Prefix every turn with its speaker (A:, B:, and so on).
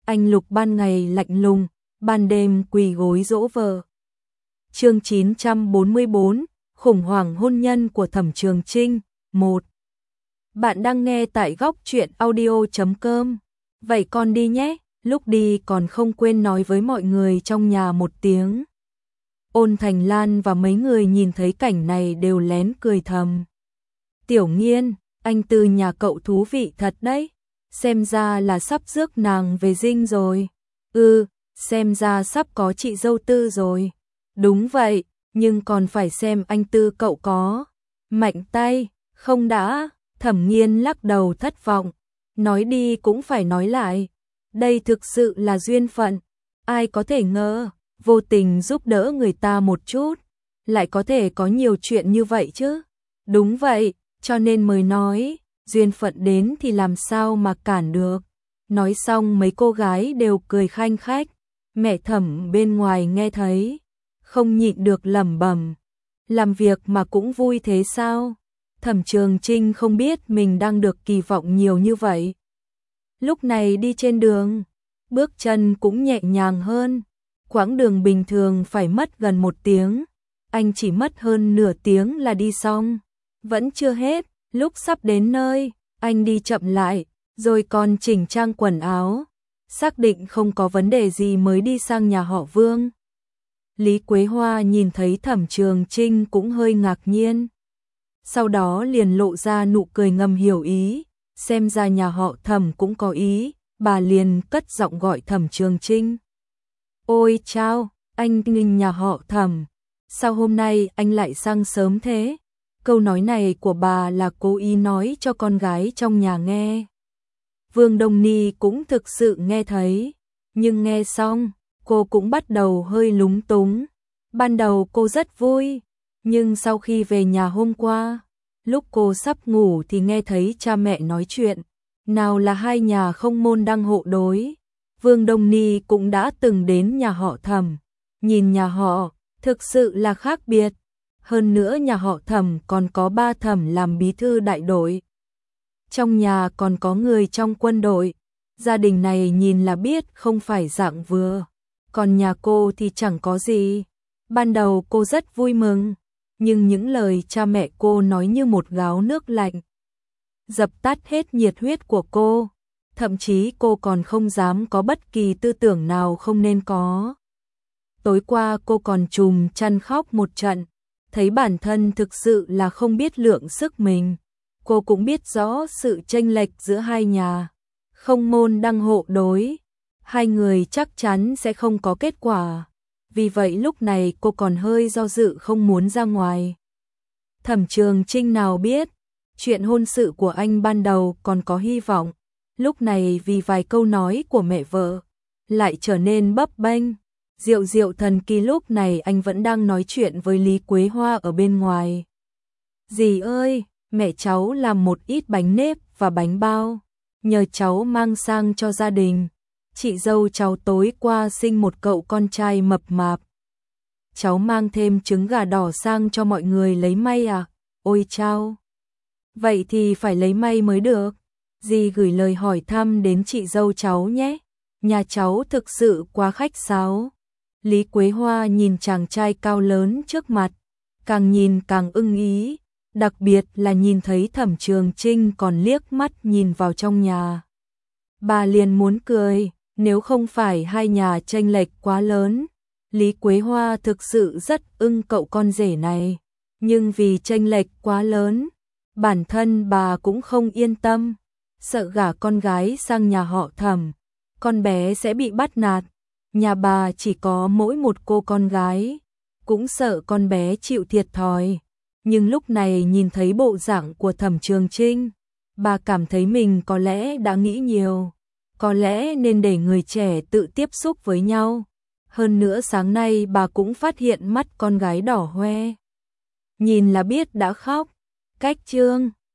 A: anh Lục ban ngày lạnh lùng, ban đêm quỳ gối dỗ vợ. Chương 944, khủng hoảng hôn nhân của Thẩm Trường Chinh, 1. Bạn đang nghe tại góc truyện audio.com. Vậy con đi nhé, lúc đi còn không quên nói với mọi người trong nhà một tiếng. Ôn Thành Lan và mấy người nhìn thấy cảnh này đều lén cười thầm. Tiểu Nghiên, anh Tư nhà cậu thú vị thật đấy, xem ra là sắp rước nàng về dinh rồi. Xem ra sắp có chị dâu Tư rồi. Đúng vậy, nhưng còn phải xem anh Tư cậu có mạnh tay, không đã. Thẩm Nghiên lắc đầu thất vọng, nói đi cũng phải nói lại. Đây thực sự là duyên phận, ai có thể ngờ, vô tình giúp đỡ người ta một chút, lại có thể có nhiều chuyện như vậy chứ. Đúng vậy, cho nên mới nói, duyên phận đến thì làm sao mà cản được. Nói xong mấy cô gái đều cười khanh khách, mẹ Thẩm bên ngoài nghe thấy, không nhịn được lẩm bẩm, làm việc mà cũng vui thế sao? Thẩm Trường Chinh không biết mình đang được kỳ vọng nhiều như vậy. Lúc này đi trên đường, bước chân cũng nhẹ nhàng hơn, quãng đường bình thường phải mất gần 1 tiếng, anh chỉ mất hơn nửa tiếng là đi xong. Vẫn chưa hết, lúc sắp đến nơi, anh đi chậm lại, rồi còn chỉnh trang quần áo, xác định không có vấn đề gì mới đi sang nhà họ Vương. Lý Quế Hoa nhìn thấy Thẩm Trường Chinh cũng hơi ngạc nhiên, sau đó liền lộ ra nụ cười ngầm hiểu ý, xem ra nhà họ Thẩm cũng có ý, bà liền cất giọng gọi Thẩm Trường Chinh. Ôi chao, anh nghinh nhà họ Thẩm, sao hôm nay anh lại sang sớm thế? Câu nói này của bà là cố ý nói cho con gái trong nhà nghe. Vương Đông Ni cũng thực sự nghe thấy, nhưng nghe xong, cô cũng bắt đầu hơi lúng túng. Ban đầu cô rất vui, nhưng sau khi về nhà hôm qua, lúc cô sắp ngủ thì nghe thấy cha mẹ nói chuyện, nào là hai nhà không môn đăng hộ đối. Vương Đông Ni cũng đã từng đến nhà họ Thẩm, nhìn nhà họ, thực sự là khác biệt. Hơn nữa nhà họ Thẩm còn có 3 Thẩm làm bí thư đại đội. Trong nhà còn có người trong quân đội, gia đình này nhìn là biết không phải dạng vừa. Còn nhà cô thì chẳng có gì. Ban đầu cô rất vui mừng, nhưng những lời cha mẹ cô nói như một gáo nước lạnh, dập tắt hết nhiệt huyết của cô. Thậm chí cô còn không dám có bất kỳ tư tưởng nào không nên có. Tối qua cô còn trùm chăn khóc một trận, thấy bản thân thực sự là không biết lượng sức mình. Cô cũng biết rõ sự chênh lệch giữa hai nhà, không môn đăng hộ đối, hai người chắc chắn sẽ không có kết quả. Vì vậy lúc này cô còn hơi do dự không muốn ra ngoài. Thẩm Trường Chinh nào biết, chuyện hôn sự của anh ban đầu còn có hy vọng, lúc này vì vài câu nói của mẹ vợ, lại trở nên bấp bênh. Diệu thần kỳ lúc này anh vẫn đang nói chuyện với Lý Quế Hoa ở bên ngoài. Dì ơi, mẹ cháu làm một ít bánh nếp và bánh bao, nhờ cháu mang sang cho gia đình. Chị dâu cháu tối qua sinh một cậu con trai mập mạp. Cháu mang thêm trứng gà đỏ sang cho mọi người lấy may à? Ôi chao! Vậy thì phải lấy may mới được. Dì gửi lời hỏi thăm đến chị dâu cháu nhé. Nhà cháu thực sự quá khách sáo. Lý Quế Hoa nhìn chàng trai cao lớn trước mặt, càng nhìn càng ưng ý, đặc biệt là nhìn thấy Thẩm Trường Chinh còn liếc mắt nhìn vào trong nhà. Bà liền muốn cười, nếu không phải hai nhà chênh lệch quá lớn, Lý Quế Hoa thực sự rất ưng cậu con rể này, nhưng vì chênh lệch quá lớn, bản thân bà cũng không yên tâm, sợ gả con gái sang nhà họ Thẩm, con bé sẽ bị bắt nạt. Nhà bà chỉ có mỗi một cô con gái, cũng sợ con bé chịu thiệt thòi. Nhưng lúc này nhìn thấy bộ dạng của Thẩm Trường Chinh, bà cảm thấy mình có lẽ đã nghĩ nhiều, có lẽ nên để người trẻ tự tiếp xúc với nhau. Hơn nữa sáng nay bà cũng phát hiện mắt con gái đỏ hoe, nhìn là biết đã khóc. Cách trương,